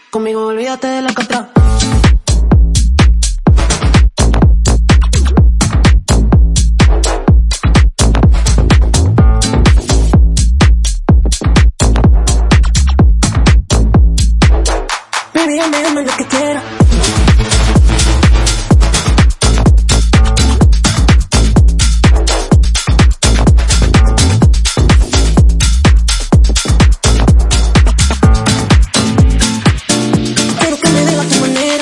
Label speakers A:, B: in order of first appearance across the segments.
A: Conmigo olvídate de la catra. Baby, dame lo que quiera. Quiero que me dé a tu manera.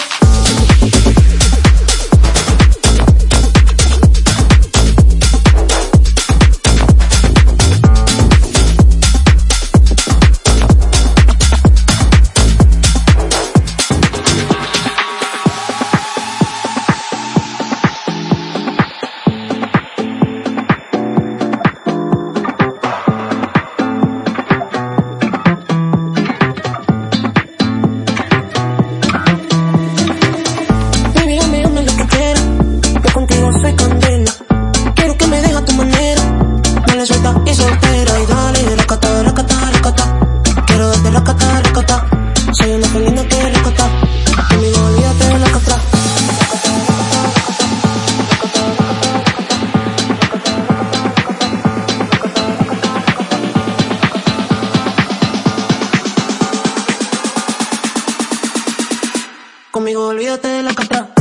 A: Soy condena, quiero que me dejes a tu manera. Dale suelta y soltera y dale racata, racata, racata. Quiero darte racata, racata. Soy una felina que racata. Conmigo olvídate de la catra. Conmigo olvídate de la catra.